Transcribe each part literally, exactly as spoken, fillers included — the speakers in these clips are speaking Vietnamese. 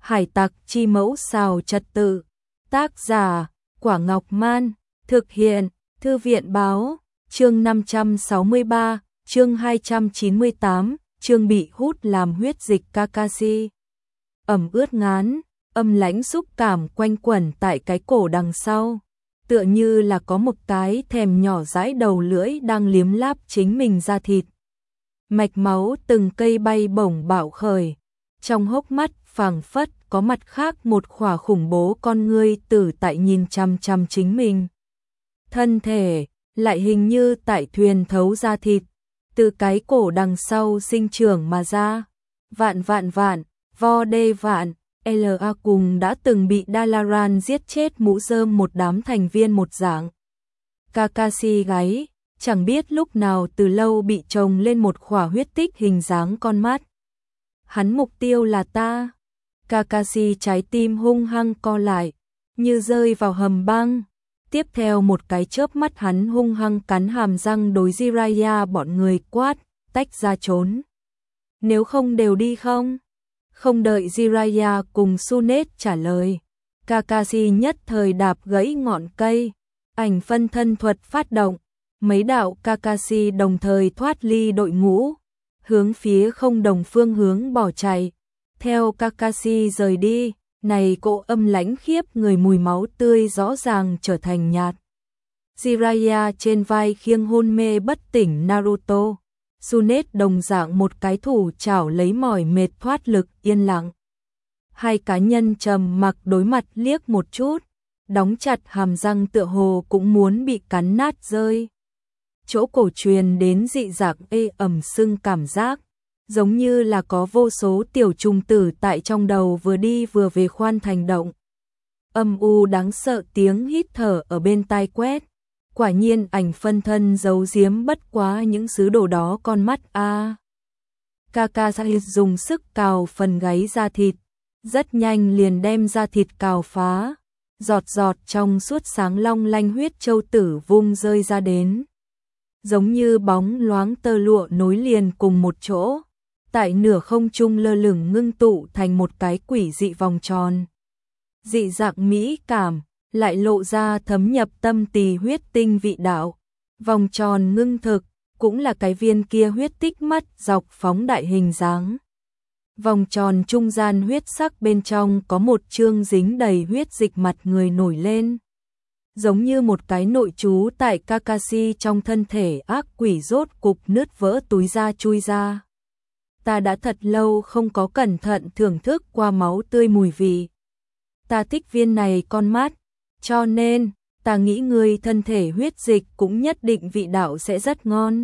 Hải tặc chi mẫu xào trật tự. Tác giả, Quả Ngọc Man. Thực hiện, Thư viện báo. Chương năm trăm sáu mươi ba, chương hai trăm chín mươi tám, chương bị hút làm huyết dịch Kakashi. Ẩm ướt ngán, âm lãnh xúc cảm quanh quẩn tại cái cổ đằng sau. Tựa như là có một cái thèm nhỏ dãi đầu lưỡi đang liếm láp chính mình ra thịt. Mạch máu từng cây bay bổng bạo khởi. Trong hốc mắt phảng phất có mặt khác một khỏa khủng bố con ngươi tử tại nhìn chăm chăm chính mình. Thân thể lại hình như tại thuyền thấu ra thịt, từ cái cổ đằng sau sinh trưởng mà ra. Vạn vạn vạn, vo đê vạn, lờ a cùng đã từng bị Dalaran giết chết mũ rơm một đám thành viên một dạng. Kakashi gáy, chẳng biết lúc nào từ lâu bị trồng lên một khỏa huyết tích hình dáng con mắt. Hắn mục tiêu là ta. Kakashi trái tim hung hăng co lại, như rơi vào hầm băng. Tiếp theo một cái chớp mắt hắn hung hăng cắn hàm răng đối Jiraiya bọn người quát, tách ra trốn. Nếu không đều đi không? Không đợi Jiraiya cùng Tsunade trả lời, Kakashi nhất thời đạp gãy ngọn cây, ảnh phân thân thuật phát động, mấy đạo Kakashi đồng thời thoát ly đội ngũ, hướng phía không đồng phương hướng bỏ chạy. Theo Kakashi rời đi, này cỗ âm lãnh khiếp người mùi máu tươi rõ ràng trở thành nhạt. Jiraiya trên vai khiêng hôn mê bất tỉnh Naruto. Tsunade đồng dạng một cái thủ chảo lấy mỏi mệt thoát lực yên lặng. Hai cá nhân trầm mặc đối mặt liếc một chút, đóng chặt hàm răng tựa hồ cũng muốn bị cắn nát rơi. Chỗ cổ truyền đến dị dạng ê ẩm sưng cảm giác, giống như là có vô số tiểu trùng tử tại trong đầu vừa đi vừa về khoan thành động. Âm u đáng sợ tiếng hít thở ở bên tai quét. Quả nhiên ảnh phân thân giấu giếm bất quá những sứ đồ đó con mắt a. À. Kakashi dùng sức cào phần gáy da thịt, rất nhanh liền đem da thịt cào phá, giọt giọt trong suốt sáng long lanh huyết châu tử vung rơi ra đến. Giống như bóng loáng tơ lụa nối liền cùng một chỗ, tại nửa không trung lơ lửng ngưng tụ thành một cái quỷ dị vòng tròn. Dị dạng mỹ cảm lại lộ ra thấm nhập tâm tỳ huyết tinh vị đạo. Vòng tròn ngưng thực, cũng là cái viên kia huyết tích mắt dọc phóng đại hình dáng. Vòng tròn trung gian huyết sắc bên trong có một chương dính đầy huyết dịch mặt người nổi lên. Giống như một cái nội trú tại Kakashi trong thân thể ác quỷ rốt cục nứt vỡ túi da chui ra. Ta đã thật lâu không có cẩn thận thưởng thức qua máu tươi mùi vị. Ta thích viên này con mắt. Cho nên, ta nghĩ người thân thể huyết dịch cũng nhất định vị đạo sẽ rất ngon.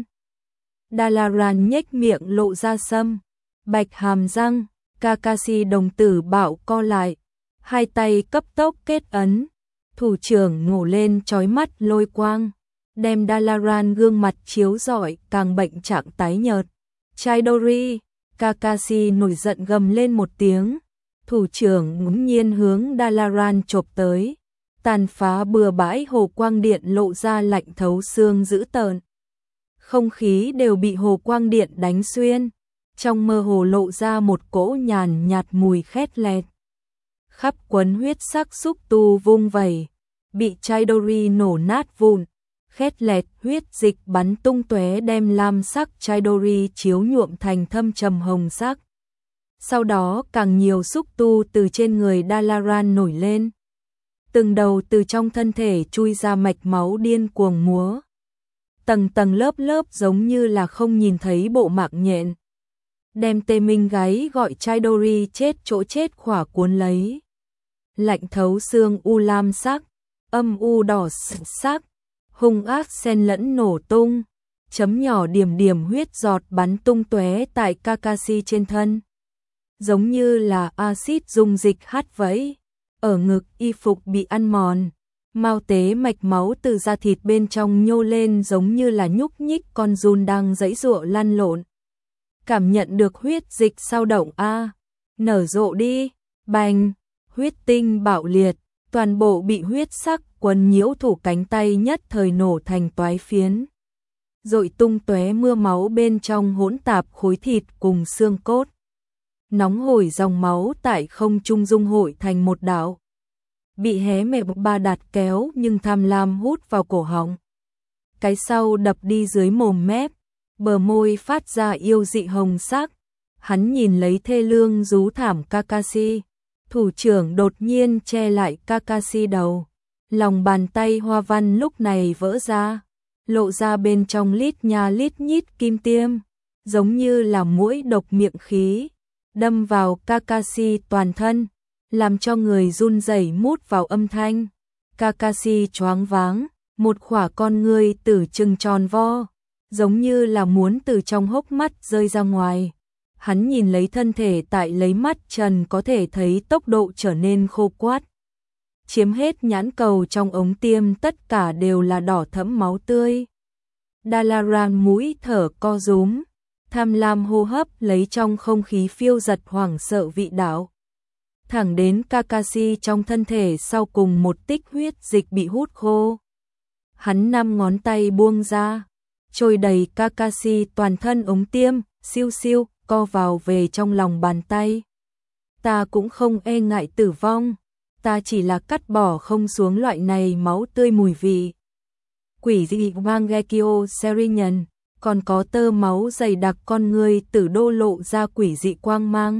Dalaran nhếch miệng lộ ra sâm, bạch hàm răng, Kakashi đồng tử bạo co lại, hai tay cấp tốc kết ấn, thủ trưởng ngổ lên chói mắt lôi quang, đem Dalaran gương mặt chiếu rọi càng bệnh trạng tái nhợt. Chidori, Kakashi nổi giận gầm lên một tiếng, thủ trưởng ngẫu nhiên hướng Dalaran chộp tới. Tàn phá bừa bãi hồ quang điện lộ ra lạnh thấu xương dữ tợn. Không khí đều bị hồ quang điện đánh xuyên, trong mơ hồ lộ ra một cỗ nhàn nhạt mùi khét lẹt. Khắp quấn huyết sắc xúc tu vung vẩy, bị Chidori nổ nát vụn, khét lẹt huyết dịch bắn tung tóe đem lam sắc Chidori chiếu nhuộm thành thâm trầm hồng sắc. Sau đó càng nhiều xúc tu từ trên người Dalaran nổi lên. Từng đầu từ trong thân thể chui ra mạch máu điên cuồng múa. Tầng tầng lớp lớp giống như là không nhìn thấy bộ mạng nhện. Đem tê minh gáy gọi Chidori chết chỗ chết khỏa cuốn lấy. Lạnh thấu xương u lam sắc, âm u đỏ sắc, hung ác xen lẫn nổ tung. Chấm nhỏ điểm điểm huyết giọt bắn tung tóe tại Kakashi trên thân. Giống như là axit dung dịch hắt vẫy. Ở ngực y phục bị ăn mòn, mao tế mạch máu từ da thịt bên trong nhô lên giống như là nhúc nhích con giun đang giãy giụa lăn lộn. Cảm nhận được huyết dịch sao động a, à, nở rộ đi, bành, huyết tinh bạo liệt, toàn bộ bị huyết sắc quấn nhiễu thủ cánh tay nhất thời nổ thành toái phiến. Rội tung tóe mưa máu bên trong hỗn tạp khối thịt cùng xương cốt. nóng hổi dòng máu tại không trung dung hội thành một đạo. Bị hé mẹp ba đạt kéo nhưng tham lam hút vào cổ họng. Cái sau đập đi dưới mồm mép, bờ môi phát ra yêu dị hồng sắc. Hắn nhìn lấy thê lương rú thảm Kakashi. Thủ trưởng đột nhiên che lại Kakashi đầu. Lòng bàn tay hoa văn lúc này vỡ ra, lộ ra bên trong lít nha lít nhít kim tiêm, giống như là muỗi độc miệng khí, đâm vào Kakashi toàn thân, làm cho người run rẩy mút vào âm thanh. Kakashi choáng váng, một khỏa con ngươi tử trừng tròn vo, giống như là muốn từ trong hốc mắt rơi ra ngoài. Hắn nhìn lấy thân thể tại lấy mắt trần có thể thấy tốc độ trở nên khô quắt. Chiếm hết nhãn cầu trong ống tiêm tất cả đều là đỏ thẫm máu tươi. Dalaran mũi thở co rúm, tham lam hô hấp lấy trong không khí phiêu giật hoảng sợ vị đạo. Thẳng đến Kakashi trong thân thể sau cùng một tích huyết dịch bị hút khô. Hắn năm ngón tay buông ra, trôi đầy Kakashi toàn thân ống tiêm, siêu siêu, co vào về trong lòng bàn tay. Ta cũng không e ngại tử vong, ta chỉ là cắt bỏ không xuống loại này máu tươi mùi vị. Quỷ dị Mangekyo Serinian, còn có tơ máu dày đặc con người tử đô lộ ra quỷ dị quang mang.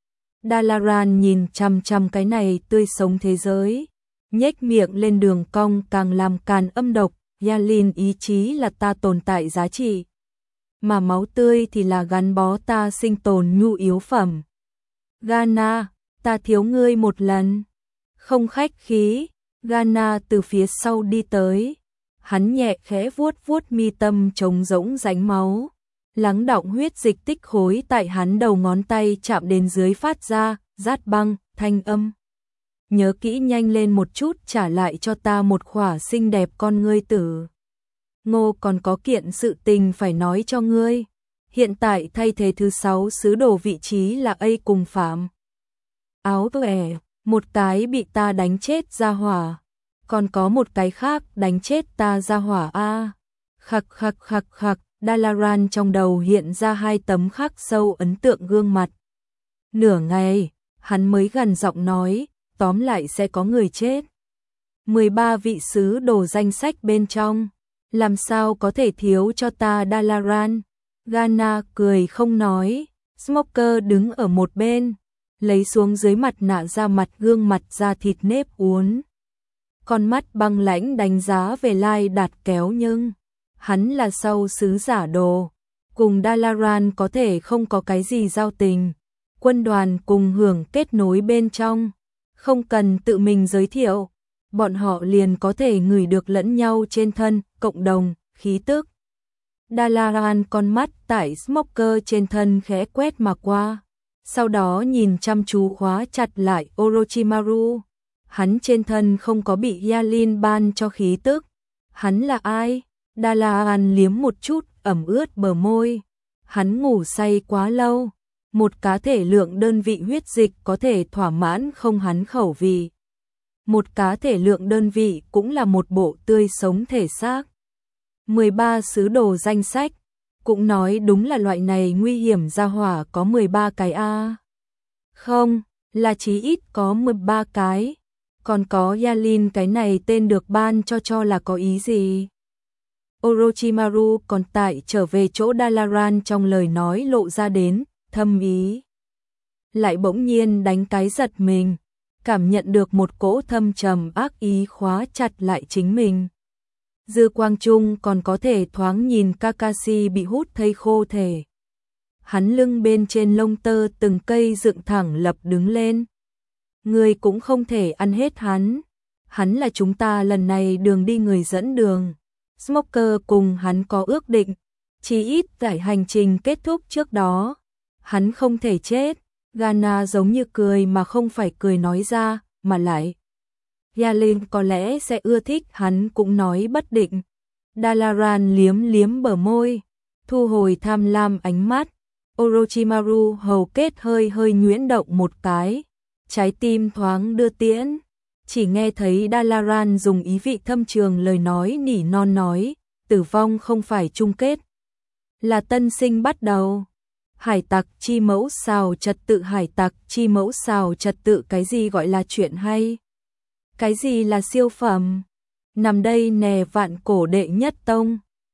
Dalaran nhìn chằm chằm cái này tươi sống thế giới, nhếch miệng lên đường cong càng làm càng âm độc. Yalin ý chí là ta tồn tại giá trị, mà máu tươi thì là gắn bó ta sinh tồn nhu yếu phẩm. Gana, ta thiếu ngươi một lần. Không khách khí, Gana từ phía sau đi tới. Hắn nhẹ khẽ vuốt vuốt mi tâm trống rỗng rãnh máu, lắng đọng huyết dịch tích khối tại hắn đầu ngón tay chạm đến dưới phát ra, rát băng, thanh âm. Nhớ kỹ nhanh lên một chút, trả lại cho ta một khỏa xinh đẹp con ngươi tử. Ngô còn có kiện sự tình phải nói cho ngươi. Hiện tại thay thế thứ sáu sứ đồ vị trí là A cùng Phạm. Áo ẻ, một cái bị ta đánh chết ra hỏa. Còn có một cái khác đánh chết ta ra hỏa a. Khắc khắc khắc khắc, Dalaran trong đầu hiện ra hai tấm khắc sâu ấn tượng gương mặt. Nửa ngày, hắn mới gần giọng nói, tóm lại sẽ có người chết. mười ba vị sứ đồ danh sách bên trong, làm sao có thể thiếu cho ta Dalaran. Gana cười không nói, Smoker đứng ở một bên, lấy xuống dưới mặt nạ ra mặt gương mặt da thịt nếp uốn. Con mắt băng lãnh đánh giá về Lai Đạt kéo, nhưng hắn là sau sứ giả đồ, cùng Dalaran có thể không có cái gì giao tình. Quân đoàn cùng hưởng kết nối bên trong, không cần tự mình giới thiệu, bọn họ liền có thể ngửi được lẫn nhau trên thân, cộng đồng, khí tức. Dalaran con mắt tại Smoker trên thân khẽ quét mà qua, sau đó nhìn chăm chú khóa chặt lại Orochimaru. Hắn trên thân không có bị Yalin ban cho khí tức. Hắn là ai? Dalaran liếm một chút, ẩm ướt bờ môi. Hắn ngủ say quá lâu. Một cá thể lượng đơn vị huyết dịch có thể thỏa mãn không hắn khẩu vị. Một cá thể lượng đơn vị cũng là một bộ tươi sống thể xác. mười ba sứ đồ danh sách, cũng nói đúng là loại này nguy hiểm ra hỏa có mười ba cái a. Không, là chí ít có mười ba cái. Còn có Yalin cái này tên được ban cho cho là có ý gì? Orochimaru còn tại trở về chỗ Dalaran trong lời nói lộ ra đến thâm ý. Lại bỗng nhiên đánh cái giật mình, cảm nhận được một cỗ thâm trầm ác ý khóa chặt lại chính mình. Dư quang trung còn có thể thoáng nhìn Kakashi bị hút thây khô thể. Hắn lưng bên trên lông tơ từng cây dựng thẳng lập đứng lên. Người cũng không thể ăn hết hắn. Hắn là chúng ta lần này đường đi người dẫn đường. Smoker cùng hắn có ước định, chỉ ít tại hành trình kết thúc trước đó. Hắn không thể chết. Gana giống như cười mà không phải cười nói ra, mà lại. Yalin có lẽ sẽ ưa thích hắn cũng nói bất định. Dalaran liếm liếm bờ môi, thu hồi tham lam ánh mắt. Orochimaru hầu kết hơi hơi nhuyễn động một cái. Trái tim thoáng đưa tiễn, chỉ nghe thấy Dalaran dùng ý vị thâm trường lời nói nỉ non nói, tử vong không phải chung kết, là tân sinh bắt đầu. Hải tặc chi mẫu xào trật tự, hải tặc chi mẫu xào trật tự, cái gì gọi là chuyện hay? Cái gì là siêu phẩm? Nằm đây nè, vạn cổ đệ nhất tông.